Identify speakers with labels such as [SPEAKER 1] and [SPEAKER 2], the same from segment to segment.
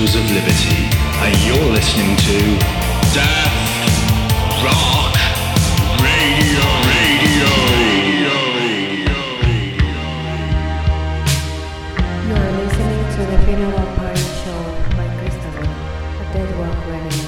[SPEAKER 1] Symbols of Liberty, and you're listening to Death Rock Radio.
[SPEAKER 2] You're listening to the Funeral Party Show by Christopher at Death Rock Radio.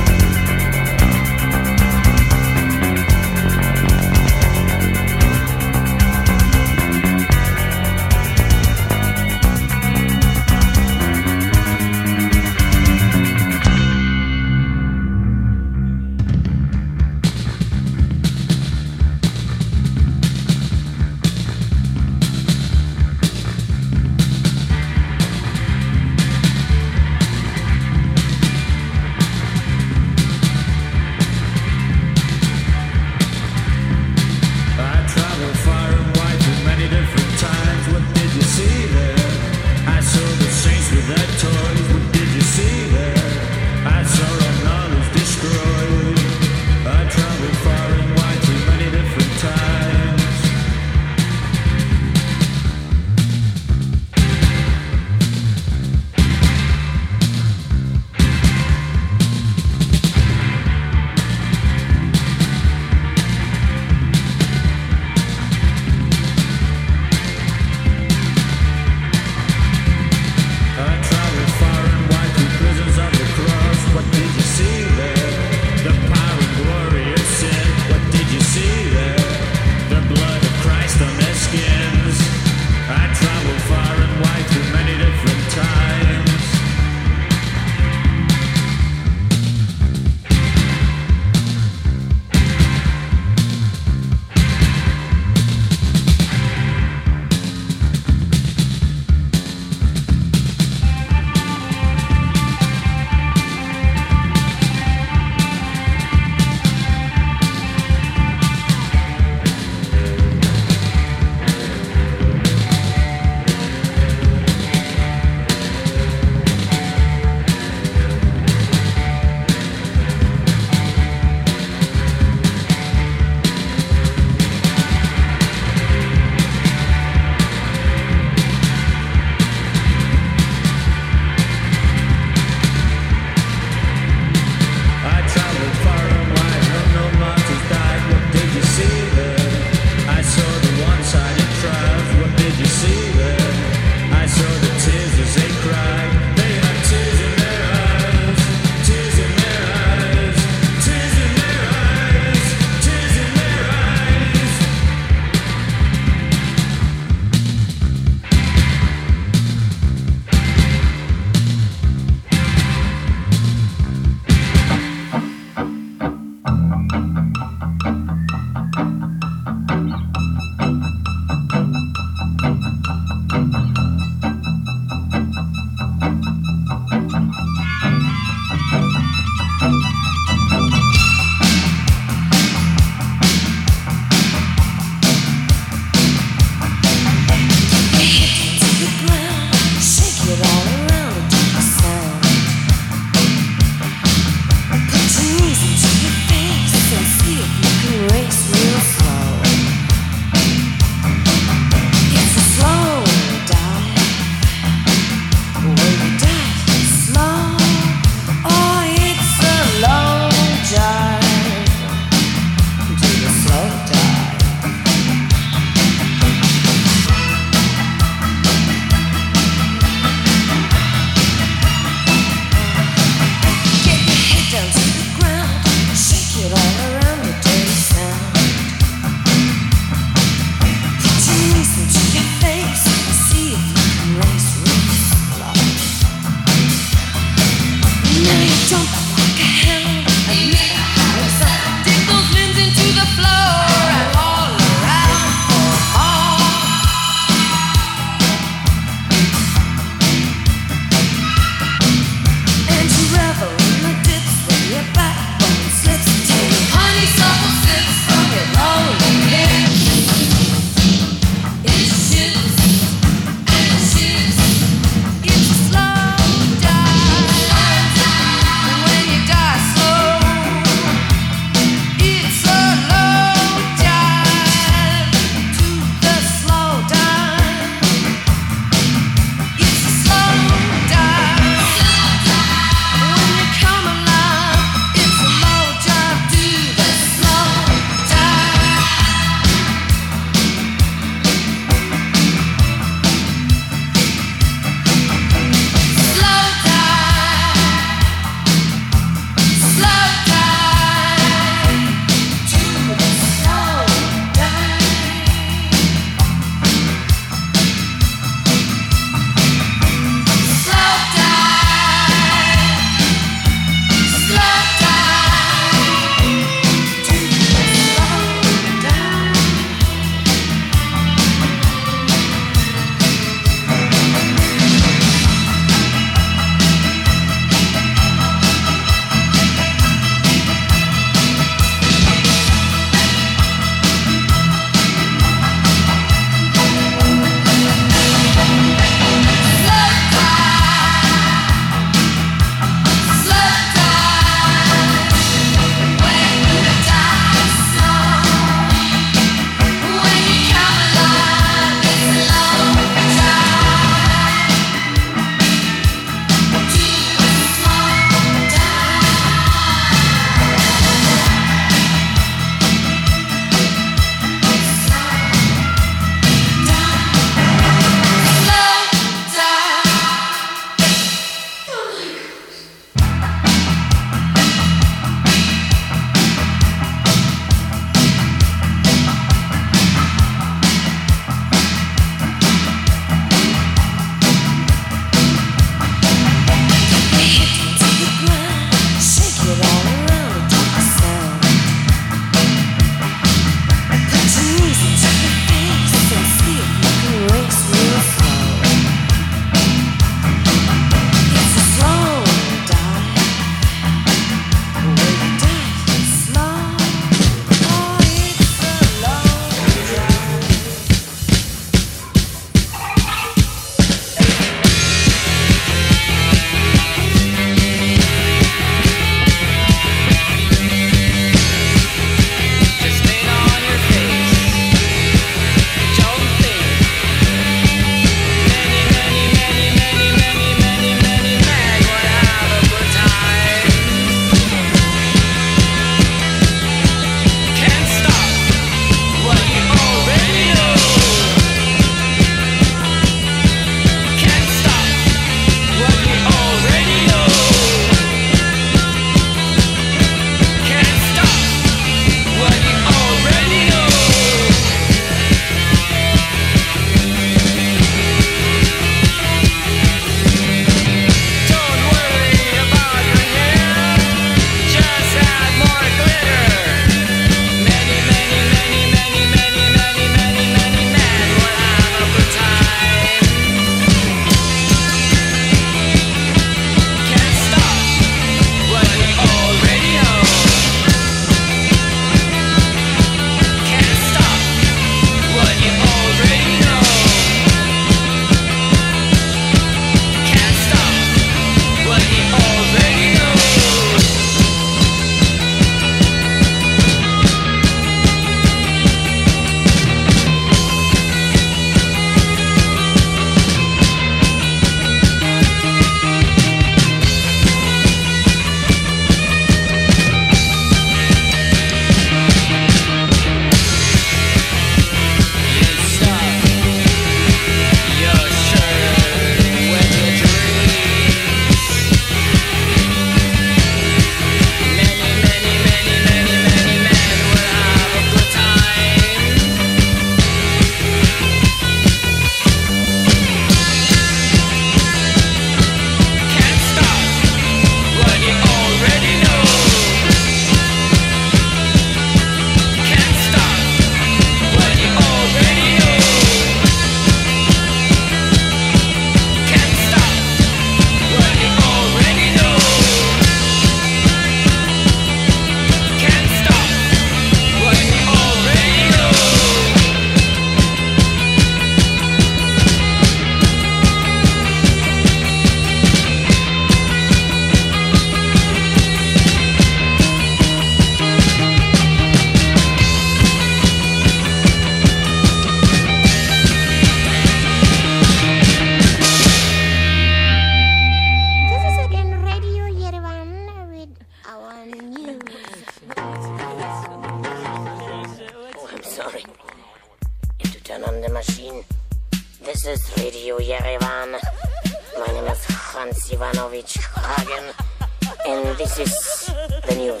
[SPEAKER 3] This is Radio Yerevan. My name is Hans Ivanovich Hagen, and this is the news.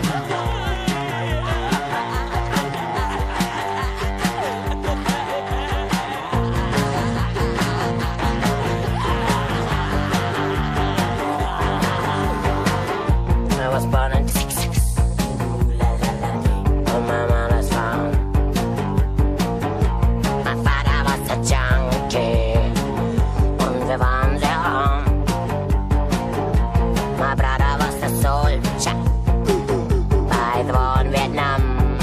[SPEAKER 3] I was born in '66 on my mother's farm. My father was a junkie und wir waren sehr arm. My brother was a soldier by the war in Vietnam.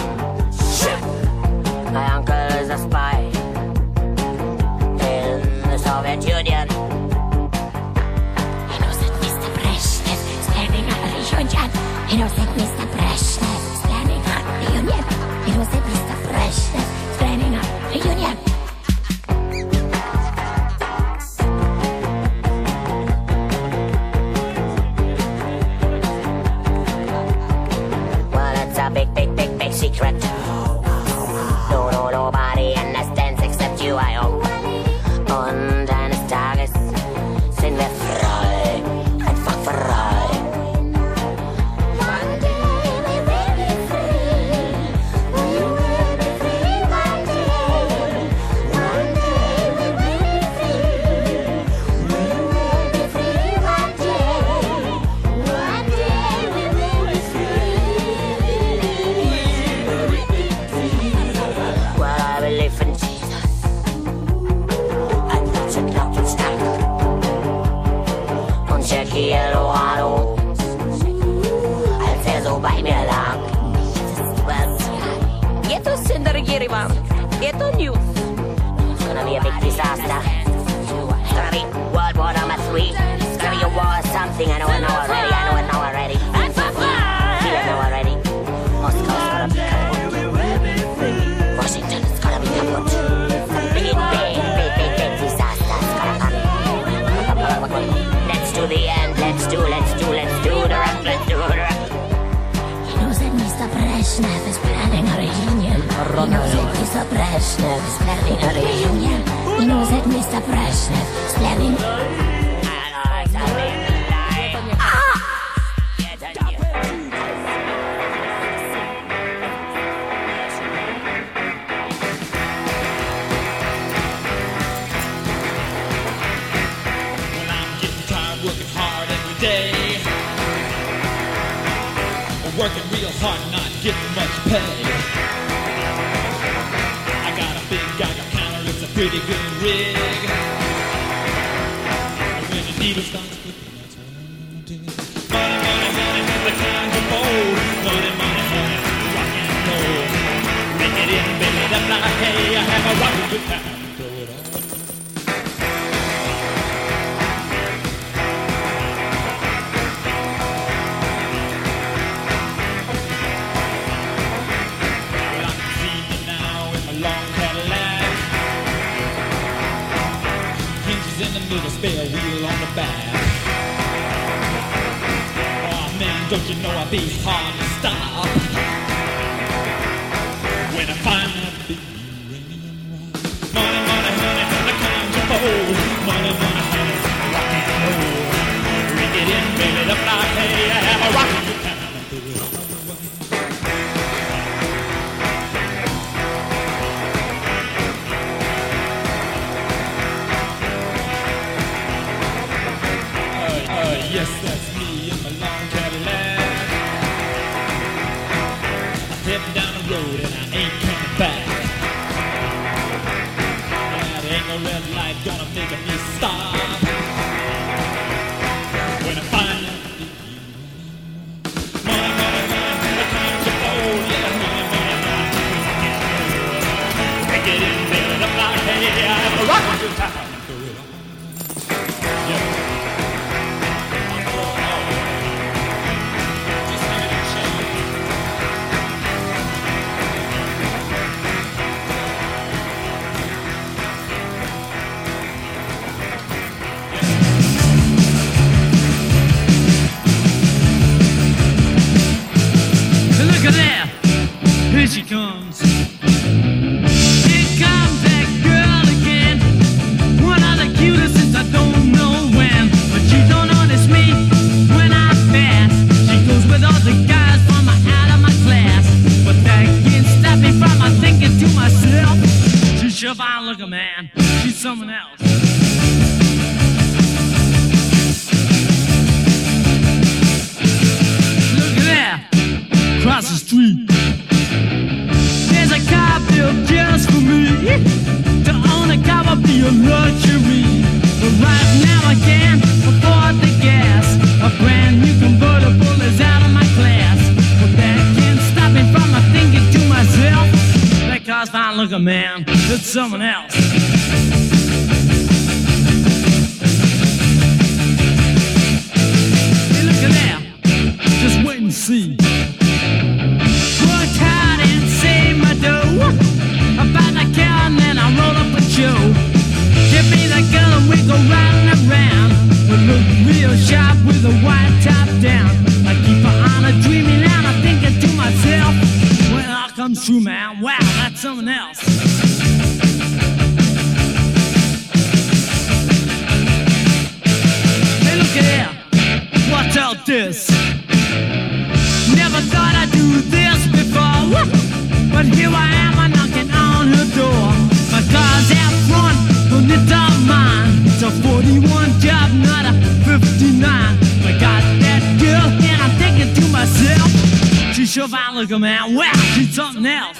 [SPEAKER 3] My uncle is a spy in the Soviet Union. He knows that Mr. Brezhnev is planning a reunion. He knows that Mr. Brezhnev is planning a reunion. He knows that Mr. Brezhnev is planning a reunion. Well, it's a big, big, big, big secret. No, nobody understands except you, I hope. Und eines Tages sind wir frei, einfach frei. One day we will be free. We will be free one day. One day we will be free. We will be free one day. One day we will be free. Well, I believe in Jesus. And that's a clock and stack. Und Jackie Eloano, als so bei mir lag. Get us in the Yerevan. Get on news. It's gonna be a big disaster. It's gonna be World War #3. It's gonna be a war or something. I know it now already. Feel it now already. Moscow's gonna be kaput. Washington is gonna be kaput. Big disaster. It's gonna come. Let's do the end. Let's do the rock. Let's do the rock. He knows that Mr. Brezhnev is planning a reunion. He knows that Mr. Brezhnev is planning a reunion. He knows that Mr. Brezhnev is planning.
[SPEAKER 4] Well, I'm getting tired working hard every day. Working real hard, not getting much pay. I got a big Geiger counter, it's a pretty good rig. And when the needle starts flipping, that's what I'm gonna do. Money, the time to fold. Money, rock and roll. Make it in, baby, that's not hey. I have a rockin' good time, throw it on. Well, I can see you now in my long Cadillac. Hinges in the middle, spare wheel on the back. Oh man, don't you know I'll be hard to stop when I find that big uranium rock. Money, the kind you fold. Money, honey, rock and roll. Ring it in, baby, the fly, hey, I have a rockin' good time. Throw it all away. Yes, that's me in my long Cadillac. I'm heading down the road and I ain't coming back. There ain't no red light gonna make me stop when I find that big money, the kind you fold. Yeah, money, make it in, baby, the fly, hey, I have a rockin' good time. Throw it on. Yeah.
[SPEAKER 5] Look at there, here she comes. Here comes that girl again.
[SPEAKER 4] across the street. There's a car built just for me. To own a car will be a luxury. But right now I can't afford the gas. A brand new convertible is out of my class. But that can't stop me from thinking to myself, that car's fine looking, man, it's someone else. Hey, look at that, just wait and see. Worked hard and saved my dough. I buy the car and then I roll up a show. Give me the gun and we go riding around. We look real sharp with a white top down. I keep on a dreaming and I'm thinking to myself, when it all comes true, man, wow, that's someone else. Hey, look at here, watch out this. Never thought I'd do this before, but here I am, I'm knocking on her door. My car's out front, but it's all mine. It's a 41 job, not a 59. I got that girl and I'm thinking to myself, she's sure fine looking, man, wow, she's something else.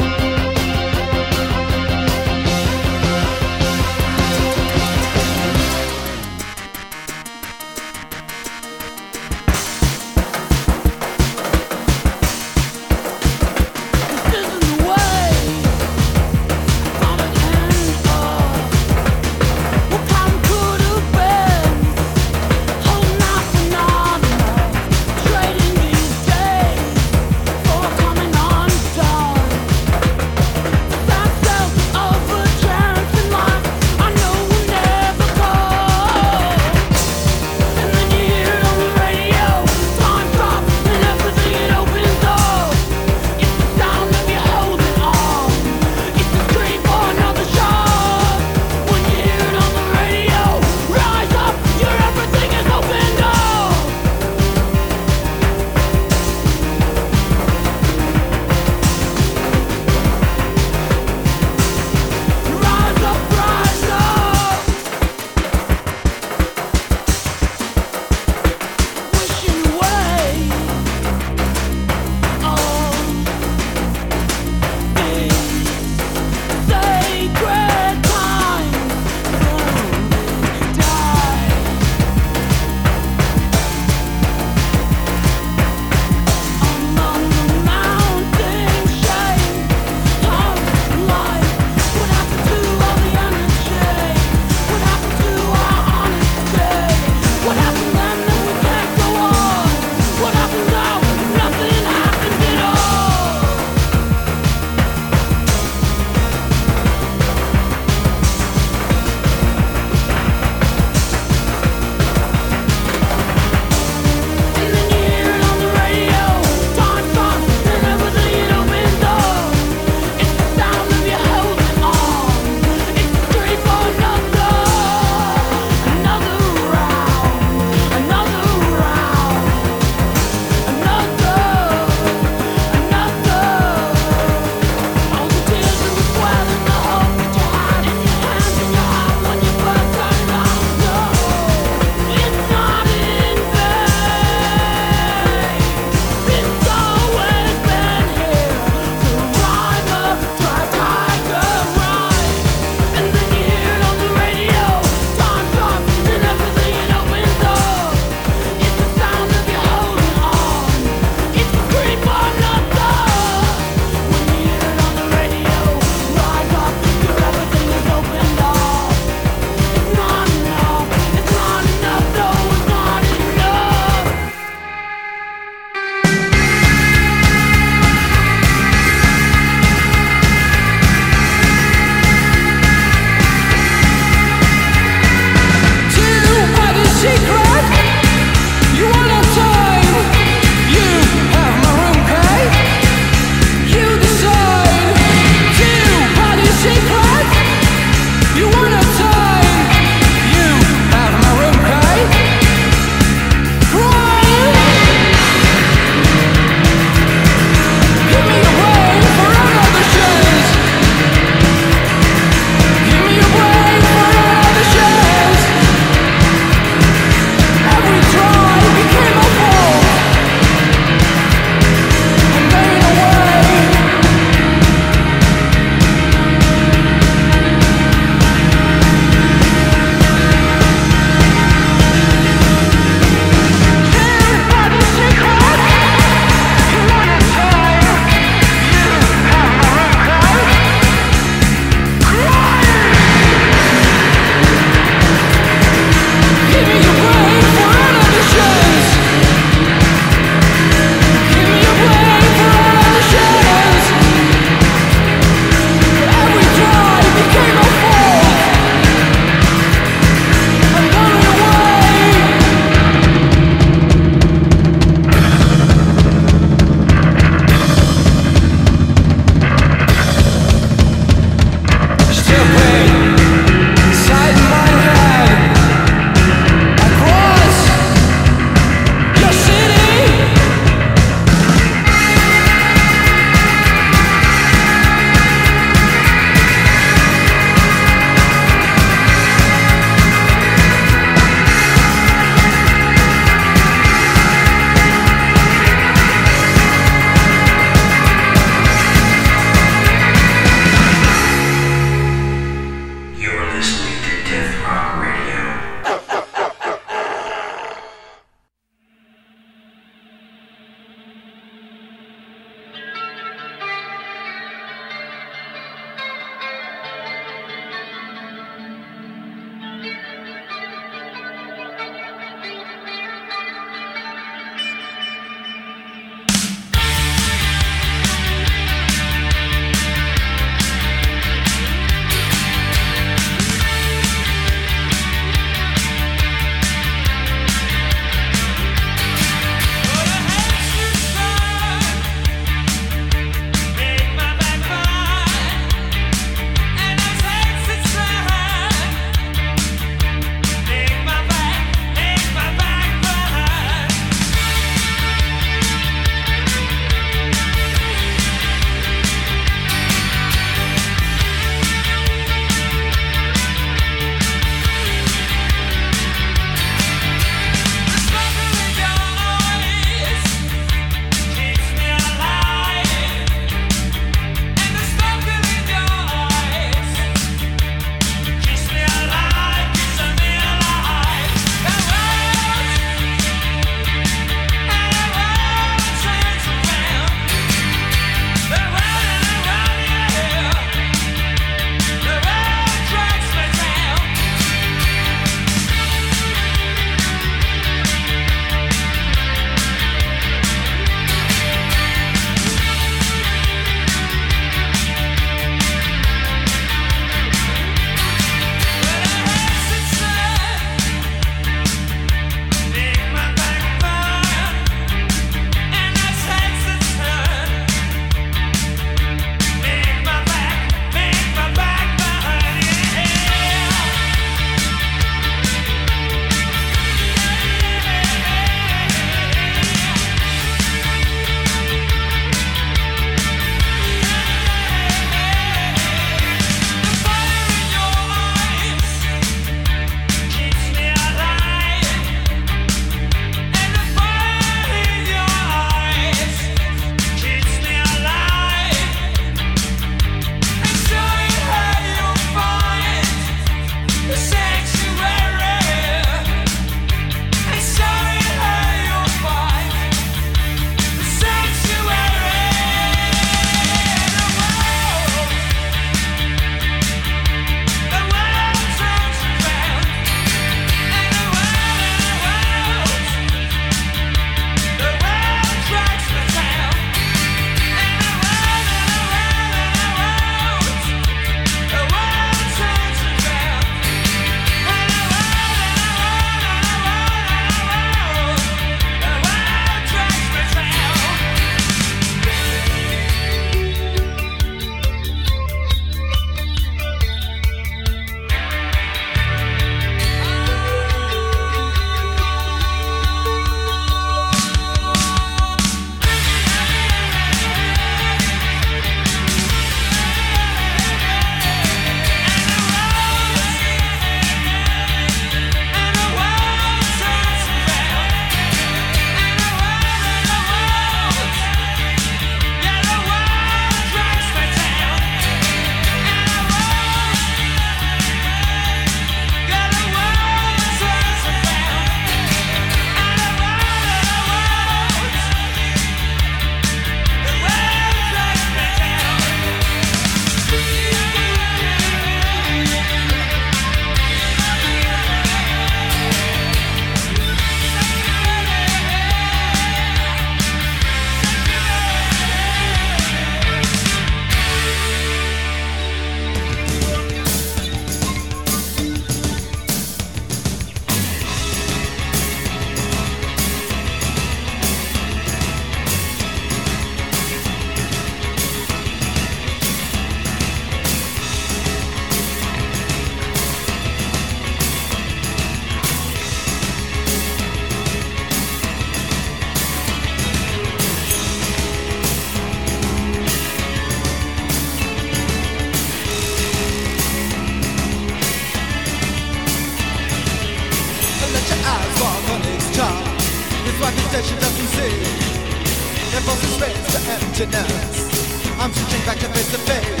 [SPEAKER 5] emptiness. I'm switching back to face to face.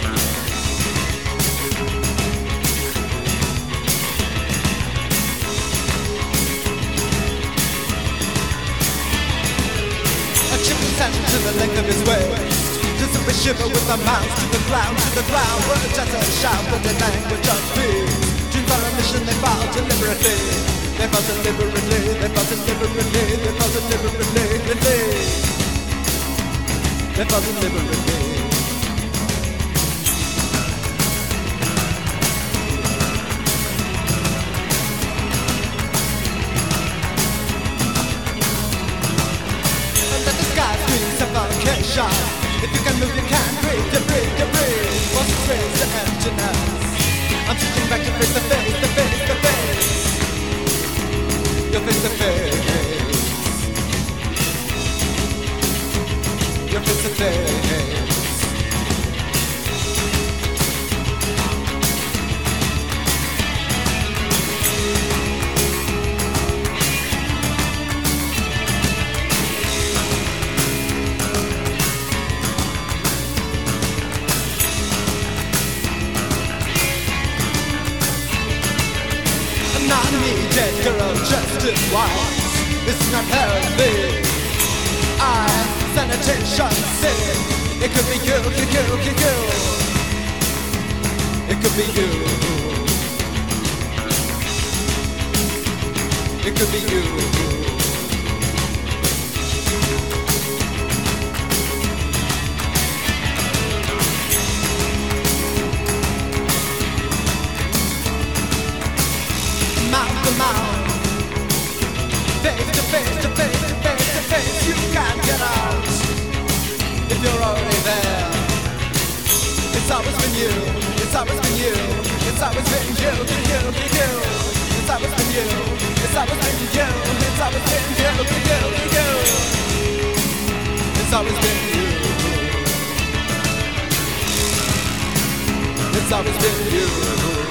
[SPEAKER 5] A chip was sent to the length of his waist. Just a shiver with a mouse to the ground, words as a shout, but the language of peace. Dreams on a mission, they fall deliberately. They fall deliberately, they fall deliberately, they fall deliberately. They fall deliberately. Under the sky screams suffocation. If you can move, you can breathe, you breathe, you breathe. What's the trace of emptiness? I'm switching back to face to face, to face to face. You're face to face. You're face to face. Not me, dead girl, just in white. This is not healthy. Sanitation sin. It could be you. It could be you. It could be you. Mouth to mouth, face to face to face to face to face. You can't get out if you're already there. It's always been you. It's always been you. It's always been you. It's always been you. It's always been you. It's always been you. It's always been you. It's always been you.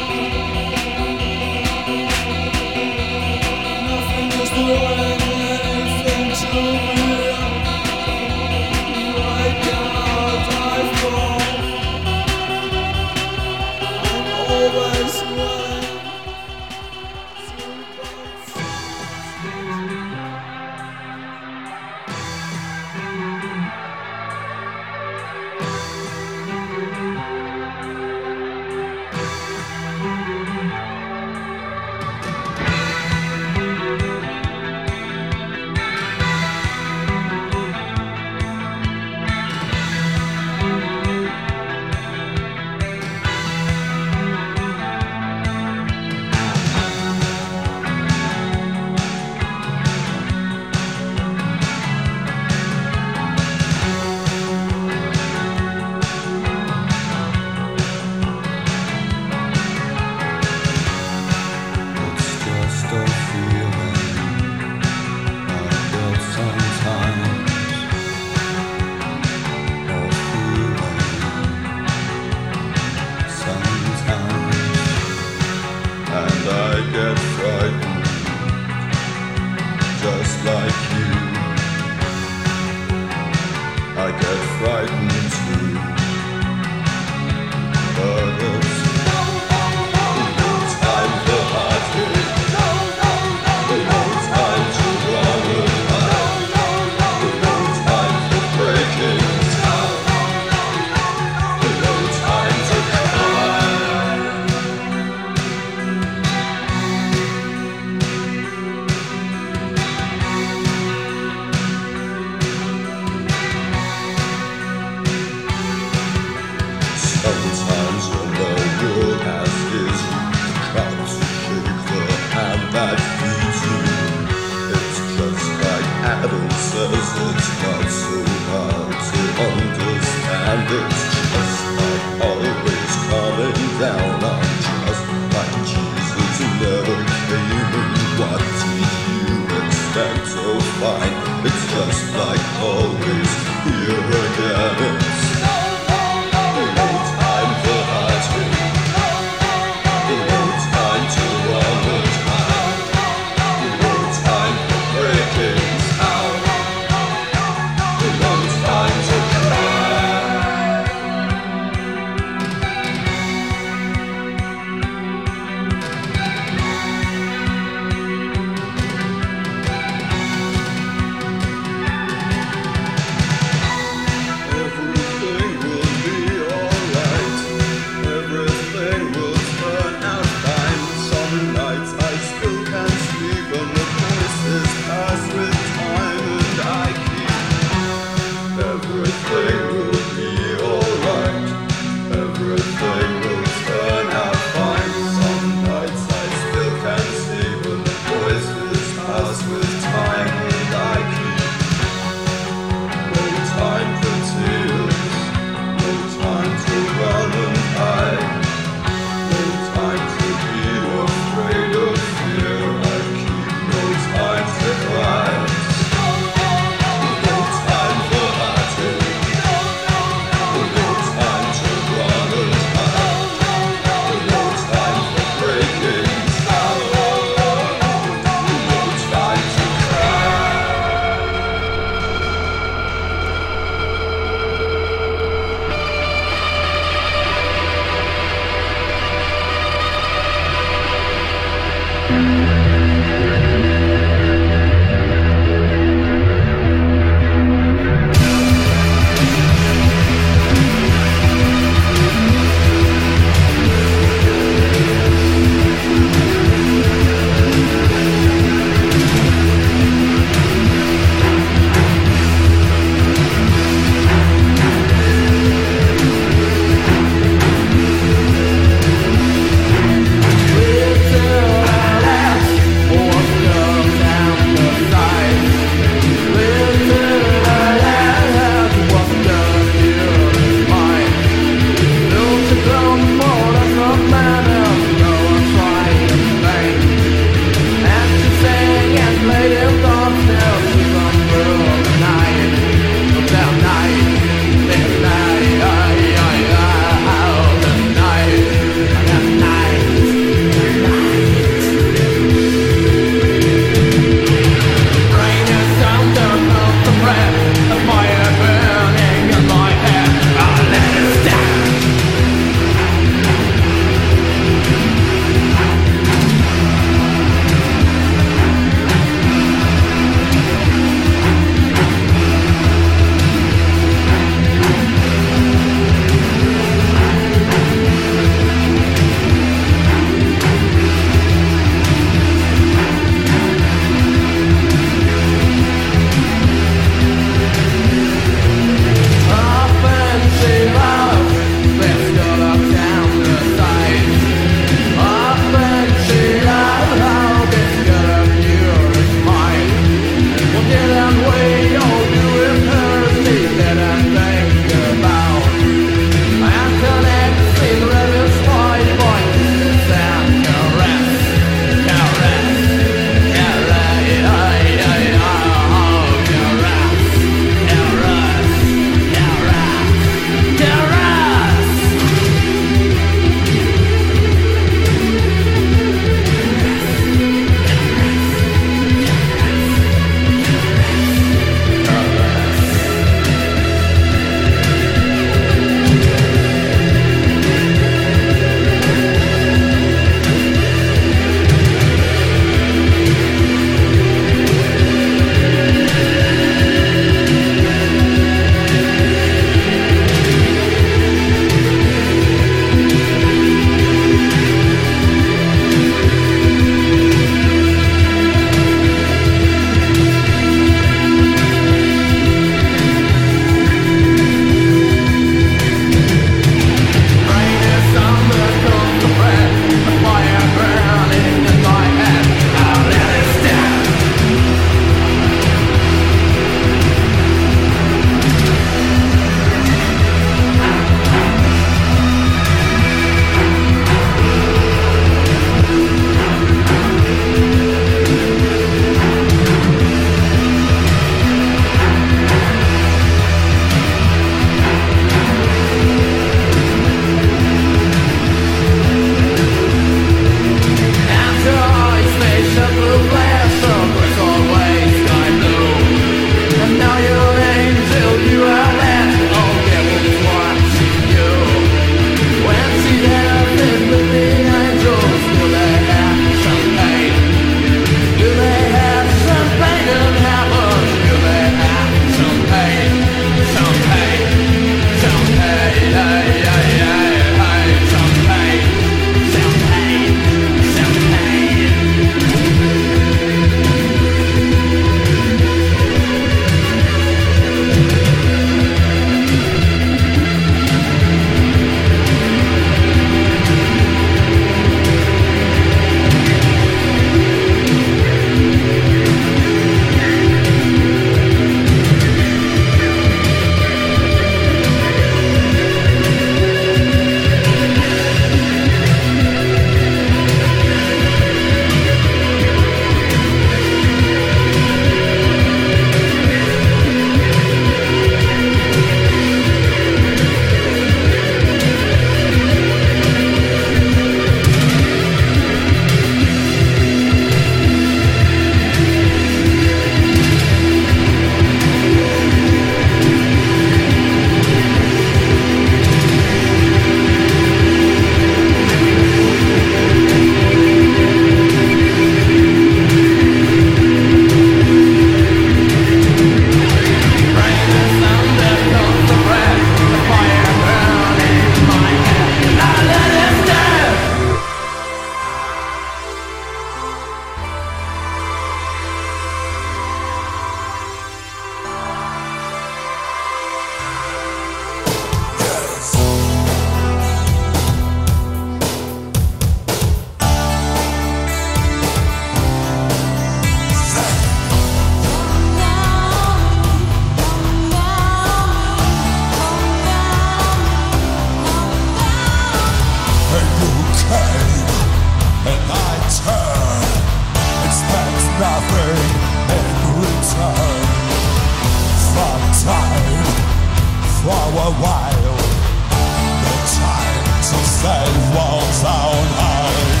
[SPEAKER 6] nothing in return. From time for a while, the time to save walls on hide.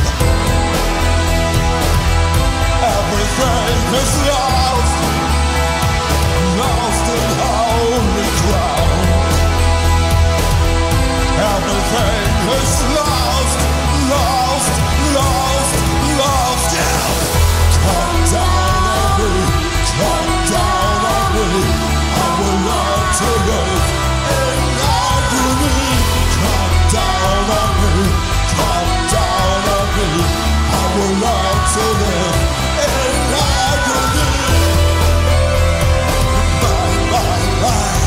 [SPEAKER 6] Everything is lost, lost in holy ground. Everything is lost, lost, lost, lost, yeah. Come down on me, come down on me. I will learn to live in agony. Come down on me, come down on me. I will learn to live in agony. Bye, bye, bye.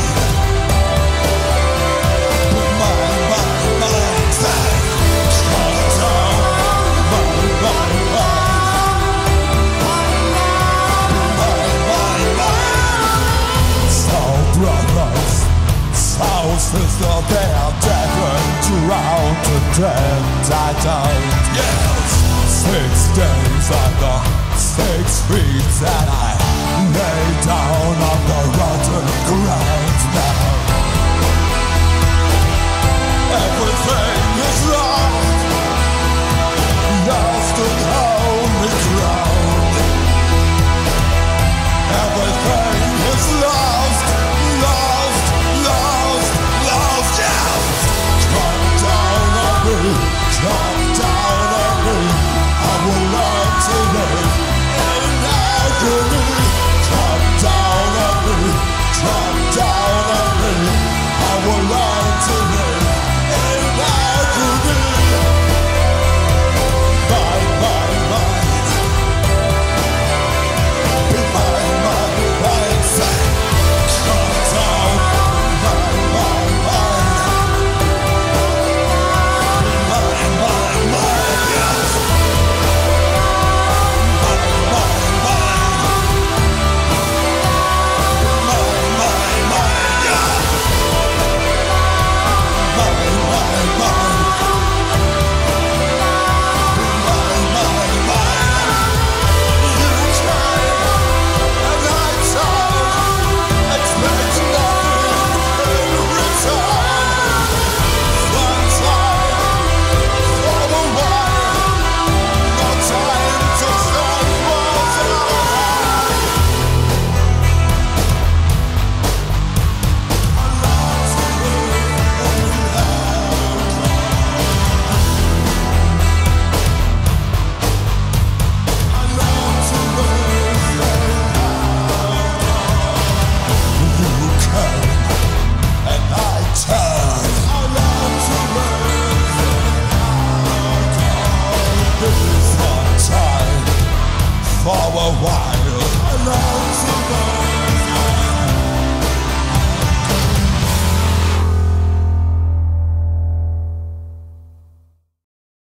[SPEAKER 6] Sister, they are dead and drowned and I don't. Yes, 6 days under 6 feet and I lay down on the rotten ground now. Everything is lost, lost in holy ground. Everything is lost, lost, lost, lost, yeah. Come down on me, come down on me. I will learn to live in agony. Come down on me, come down on me. I will learn to live in agony. Bye, bye, bye. Be mine, mine, mine, say. Come down, bye, bye, bye. Be mine, mine, mine, yes. Bye, bye, bye. Be mine, mine, mine, yes. Bye, bye, bye. Be mine, mine, mine. You came and I told, expect nothing in return. One time for a while, no time to stand walls alive. You came and I turned. This is one time for a while.